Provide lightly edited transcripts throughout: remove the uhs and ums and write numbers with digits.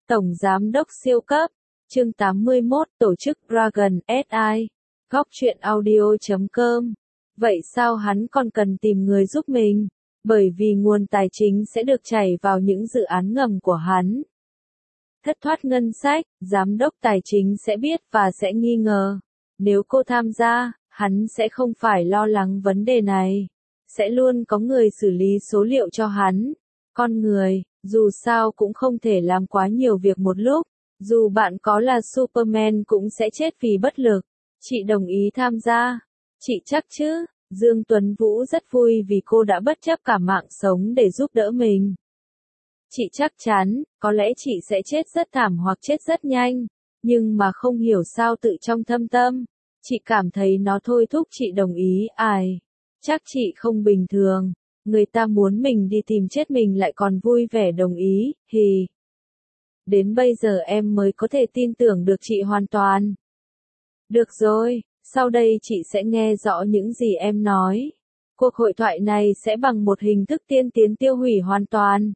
Tổng Giám đốc siêu cấp, chương 81, tổ chức Dragon SI, góc truyện audio.com. Vậy sao hắn còn cần tìm người giúp mình? Bởi vì nguồn tài chính sẽ được chảy vào những dự án ngầm của hắn. Thất thoát ngân sách, giám đốc tài chính sẽ biết và sẽ nghi ngờ. Nếu cô tham gia, hắn sẽ không phải lo lắng vấn đề này. Sẽ luôn có người xử lý số liệu cho hắn. Con người, dù sao cũng không thể làm quá nhiều việc một lúc. Dù bạn có là Superman cũng sẽ chết vì bất lực. Chị đồng ý tham gia. Chị chắc chứ? Dương Tuấn Vũ rất vui vì cô đã bất chấp cả mạng sống để giúp đỡ mình. Chị chắc chắn, có lẽ chị sẽ chết rất thảm hoặc chết rất nhanh. Nhưng mà không hiểu sao tự trong thâm tâm. Chị cảm thấy nó thôi thúc chị đồng ý. Ai? Chắc chị không bình thường. Người ta muốn mình đi tìm chết mình lại còn vui vẻ đồng ý, hì. Đến bây giờ em mới có thể tin tưởng được chị hoàn toàn. Được rồi, sau đây chị sẽ nghe rõ những gì em nói. Cuộc hội thoại này sẽ bằng một hình thức tiên tiến tiêu hủy hoàn toàn.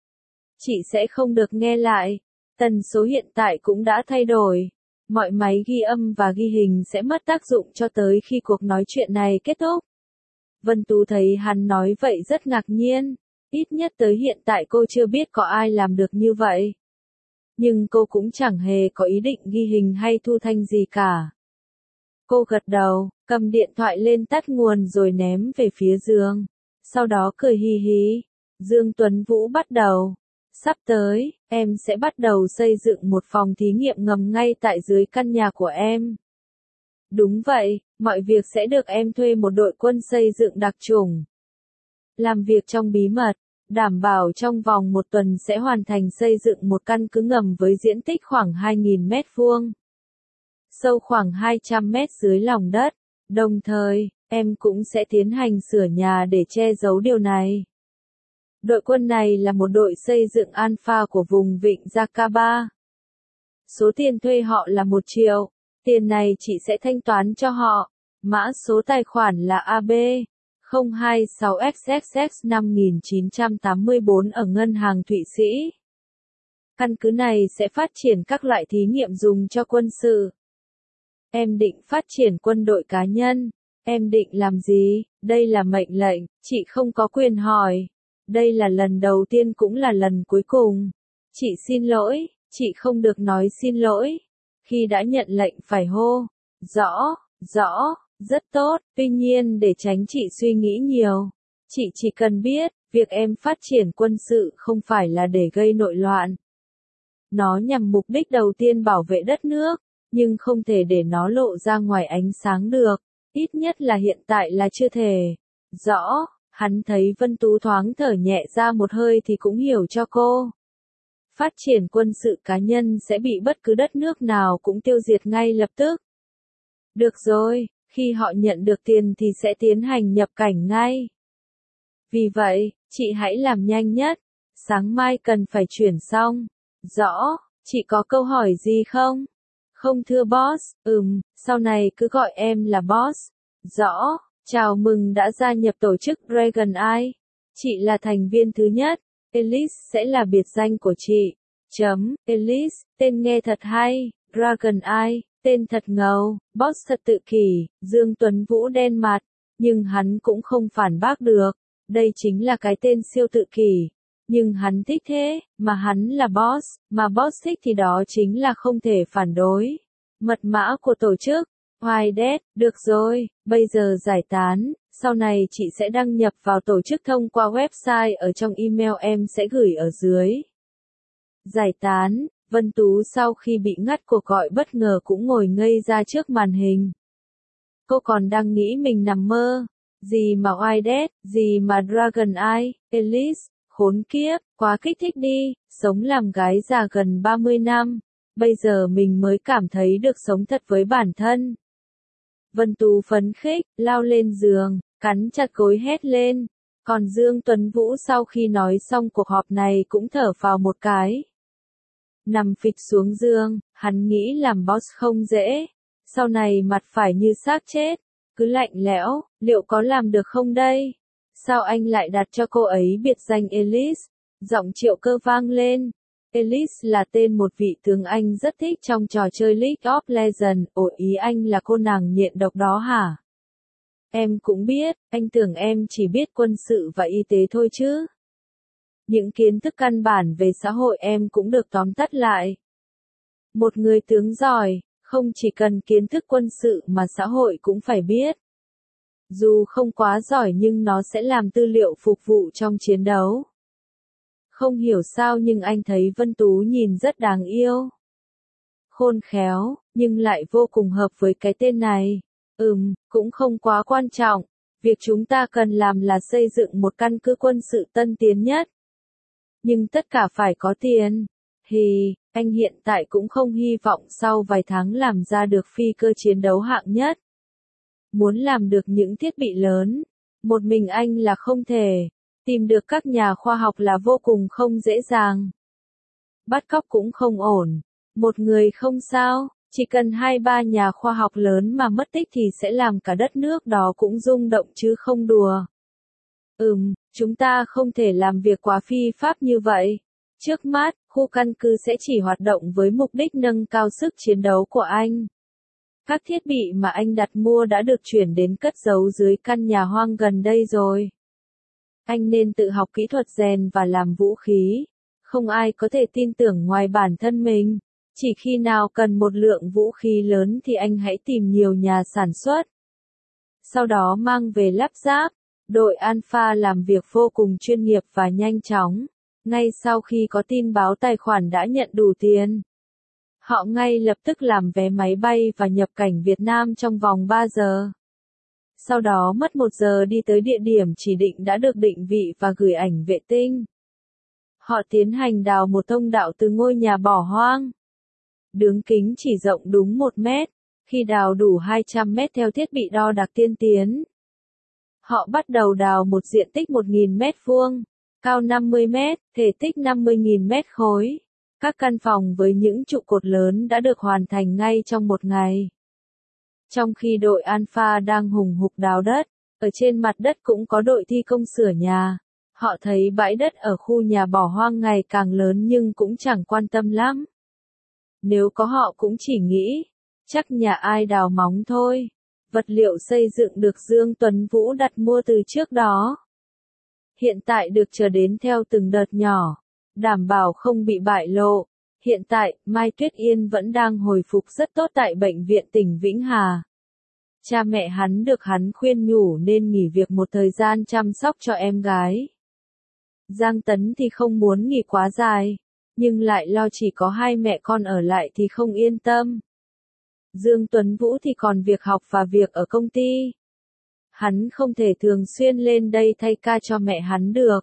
Chị sẽ không được nghe lại. Tần số hiện tại cũng đã thay đổi. Mọi máy ghi âm và ghi hình sẽ mất tác dụng cho tới khi cuộc nói chuyện này kết thúc. Vân Tú thấy hắn nói vậy rất ngạc nhiên. Ít nhất tới hiện tại cô chưa biết có ai làm được như vậy. Nhưng cô cũng chẳng hề có ý định ghi hình hay thu thanh gì cả. Cô gật đầu, cầm điện thoại lên tắt nguồn rồi ném về phía giường. Sau đó cười hì hì. Dương Tuấn Vũ bắt đầu. Sắp tới, em sẽ bắt đầu xây dựng một phòng thí nghiệm ngầm ngay tại dưới căn nhà của em. Đúng vậy, mọi việc sẽ được em thuê một đội quân xây dựng đặc chủng. Làm việc trong bí mật, đảm bảo trong vòng một tuần sẽ hoàn thành xây dựng một căn cứ ngầm với diện tích khoảng 2.000 mét vuông. Sâu khoảng 200 mét dưới lòng đất. Đồng thời, em cũng sẽ tiến hành sửa nhà để che giấu điều này. Đội quân này là một đội xây dựng alpha của vùng vịnh Jakaba. Số tiền thuê họ là 1 triệu. Tiền này chị sẽ thanh toán cho họ. Mã số tài khoản là AB 026XXX 5984 ở ngân hàng Thụy Sĩ. Căn cứ này sẽ phát triển các loại thí nghiệm dùng cho quân sự. Em định phát triển quân đội cá nhân. Em định làm gì? Đây là mệnh lệnh, chị không có quyền hỏi. Đây là lần đầu tiên cũng là lần cuối cùng. Chị xin lỗi, chị không được nói xin lỗi. Khi đã nhận lệnh phải hô. Rõ, rất tốt, tuy nhiên để tránh chị suy nghĩ nhiều. Chị chỉ cần biết, việc em phát triển quân sự không phải là để gây nội loạn. Nó nhằm mục đích đầu tiên bảo vệ đất nước, nhưng không thể để nó lộ ra ngoài ánh sáng được. Ít nhất là hiện tại là chưa thể. Rõ, hắn thấy Vân Tú thoáng thở nhẹ ra một hơi thì cũng hiểu cho cô. Phát triển quân sự cá nhân sẽ bị bất cứ đất nước nào cũng tiêu diệt ngay lập tức. Được rồi, khi họ nhận được tiền thì sẽ tiến hành nhập cảnh ngay. Vì vậy, chị hãy làm nhanh nhất. Sáng mai cần phải chuyển xong. Rõ, chị có câu hỏi gì không? Không thưa boss, sau này cứ gọi em là boss. Rõ, chào mừng đã gia nhập tổ chức Dragon Eye. Chị là thành viên thứ nhất. Elise sẽ là biệt danh của chị. Elise, tên nghe thật hay. Dragon Eye, tên thật ngầu. Boss thật tự kỷ. Dương Tuấn Vũ đen mặt. Nhưng hắn cũng không phản bác được. Đây chính là cái tên siêu tự kỷ. Nhưng hắn thích thế, mà hắn là boss. Mà boss thích thì đó chính là không thể phản đối. Mật mã của tổ chức. White, được rồi, bây giờ giải tán. Sau này chị sẽ đăng nhập vào tổ chức thông qua website ở trong email em sẽ gửi ở dưới. Giải tán, Vân Tú sau khi bị ngắt cuộc gọi bất ngờ cũng ngồi ngây ra trước màn hình. Cô còn đang nghĩ mình nằm mơ. Gì mà White, gì mà Dragon Eye, Elise, khốn kiếp, quá kích thích đi, sống làm gái già gần 30 năm. Bây giờ mình mới cảm thấy được sống thật với bản thân. Vân Tú phấn khích, lao lên giường, cắn chặt gối hét lên. Còn Dương Tuấn Vũ sau khi nói xong cuộc họp này cũng thở phào một cái. Nằm phịch xuống giường, hắn nghĩ làm boss không dễ. Sau này mặt phải như xác chết, cứ lạnh lẽo, liệu có làm được không đây? Sao anh lại đặt cho cô ấy biệt danh Elise? Giọng Triệu Cơ vang lên. Ellis là tên một vị tướng Anh rất thích trong trò chơi League of Legends. Ồ, ý anh là cô nàng nghiện độc đó hả? Em cũng biết, anh tưởng em chỉ biết quân sự và y tế thôi chứ. Những kiến thức căn bản về xã hội em cũng được tóm tắt lại. Một người tướng giỏi, không chỉ cần kiến thức quân sự mà xã hội cũng phải biết. Dù không quá giỏi nhưng nó sẽ làm tư liệu phục vụ trong chiến đấu. Không hiểu sao nhưng anh thấy Vân Tú nhìn rất đáng yêu. Khôn khéo, nhưng lại vô cùng hợp với cái tên này. Cũng không quá quan trọng. Việc chúng ta cần làm là xây dựng một căn cứ quân sự tân tiến nhất. Nhưng tất cả phải có tiền. Anh hiện tại cũng không hy vọng sau vài tháng làm ra được phi cơ chiến đấu hạng nhất. Muốn làm được những thiết bị lớn, một mình anh là không thể. Tìm được các nhà khoa học là vô cùng không dễ dàng. Bắt cóc cũng không ổn. Một người không sao, chỉ cần 2-3 nhà khoa học lớn mà mất tích thì sẽ làm cả đất nước đó cũng rung động chứ không đùa. Chúng ta không thể làm việc quá phi pháp như vậy. Trước mắt, khu căn cứ sẽ chỉ hoạt động với mục đích nâng cao sức chiến đấu của anh. Các thiết bị mà anh đặt mua đã được chuyển đến cất giấu dưới căn nhà hoang gần đây rồi. Anh nên tự học kỹ thuật rèn và làm vũ khí. Không ai có thể tin tưởng ngoài bản thân mình. Chỉ khi nào cần một lượng vũ khí lớn thì anh hãy tìm nhiều nhà sản xuất. Sau đó mang về lắp ráp. Đội Alpha làm việc vô cùng chuyên nghiệp và nhanh chóng. Ngay sau khi có tin báo tài khoản đã nhận đủ tiền, họ ngay lập tức làm vé máy bay và nhập cảnh Việt Nam trong vòng 3 giờ. Sau đó mất 1 giờ đi tới địa điểm chỉ định đã được định vị và gửi ảnh vệ tinh. Họ tiến hành đào một thông đạo từ ngôi nhà bỏ hoang. Đường kính chỉ rộng đúng 1 mét. Khi đào đủ 200 mét theo thiết bị đo đạc tiên tiến, họ bắt đầu đào một diện tích 1.000 mét vuông, cao 50 mét, thể tích 50.000 mét khối. Các căn phòng với những trụ cột lớn đã được hoàn thành ngay trong 1 ngày. Trong khi đội Alpha đang hùng hục đào đất, ở trên mặt đất cũng có đội thi công sửa nhà. Họ thấy bãi đất ở khu nhà bỏ hoang ngày càng lớn nhưng cũng chẳng quan tâm lắm. Nếu có họ cũng chỉ nghĩ, chắc nhà ai đào móng thôi. Vật liệu xây dựng được Dương Tuấn Vũ đặt mua từ trước đó. Hiện tại được chờ đến theo từng đợt nhỏ, đảm bảo không bị bại lộ. Hiện tại, Mai Tuyết Yên vẫn đang hồi phục rất tốt tại bệnh viện tỉnh Vĩnh Hà. Cha mẹ hắn được hắn khuyên nhủ nên nghỉ việc một thời gian chăm sóc cho em gái. Giang Tấn thì không muốn nghỉ quá dài, nhưng lại lo chỉ có 2 mẹ con ở lại thì không yên tâm. Dương Tuấn Vũ thì còn việc học và việc ở công ty. Hắn không thể thường xuyên lên đây thay ca cho mẹ hắn được.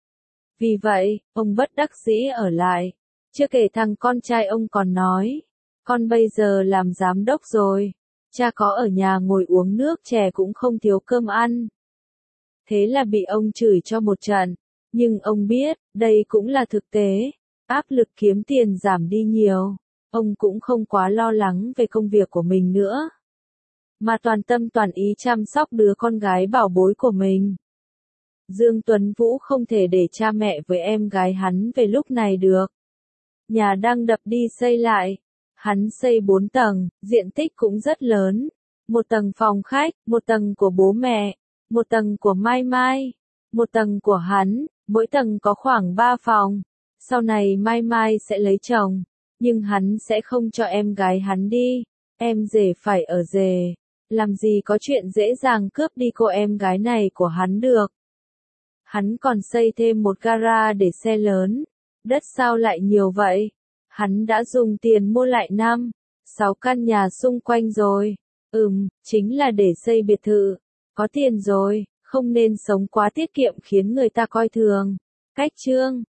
Vì vậy, ông bất đắc dĩ ở lại. Chưa kể thằng con trai ông còn nói, con bây giờ làm giám đốc rồi, cha có ở nhà ngồi uống nước chè cũng không thiếu cơm ăn. Thế là bị ông chửi cho một trận, nhưng ông biết, đây cũng là thực tế, áp lực kiếm tiền giảm đi nhiều, ông cũng không quá lo lắng về công việc của mình nữa, mà toàn tâm toàn ý chăm sóc đứa con gái bảo bối của mình. Dương Tuấn Vũ không thể để cha mẹ với em gái hắn về lúc này được. Nhà đang đập đi xây lại. Hắn xây 4 tầng, diện tích cũng rất lớn. 1 tầng phòng khách, 1 tầng của bố mẹ, 1 tầng của Mai Mai, 1 tầng của hắn, mỗi tầng có khoảng 3 phòng. Sau này Mai Mai sẽ lấy chồng, nhưng hắn sẽ không cho em gái hắn đi. Em rể phải ở rể. Làm gì có chuyện dễ dàng cướp đi cô em gái này của hắn được. Hắn còn xây thêm một gara để xe lớn. Đất sao lại nhiều vậy? Hắn đã dùng tiền mua lại 5-6 căn nhà xung quanh rồi. Chính là để xây biệt thự. Có tiền rồi, không nên sống quá tiết kiệm khiến người ta coi thường. Cách chương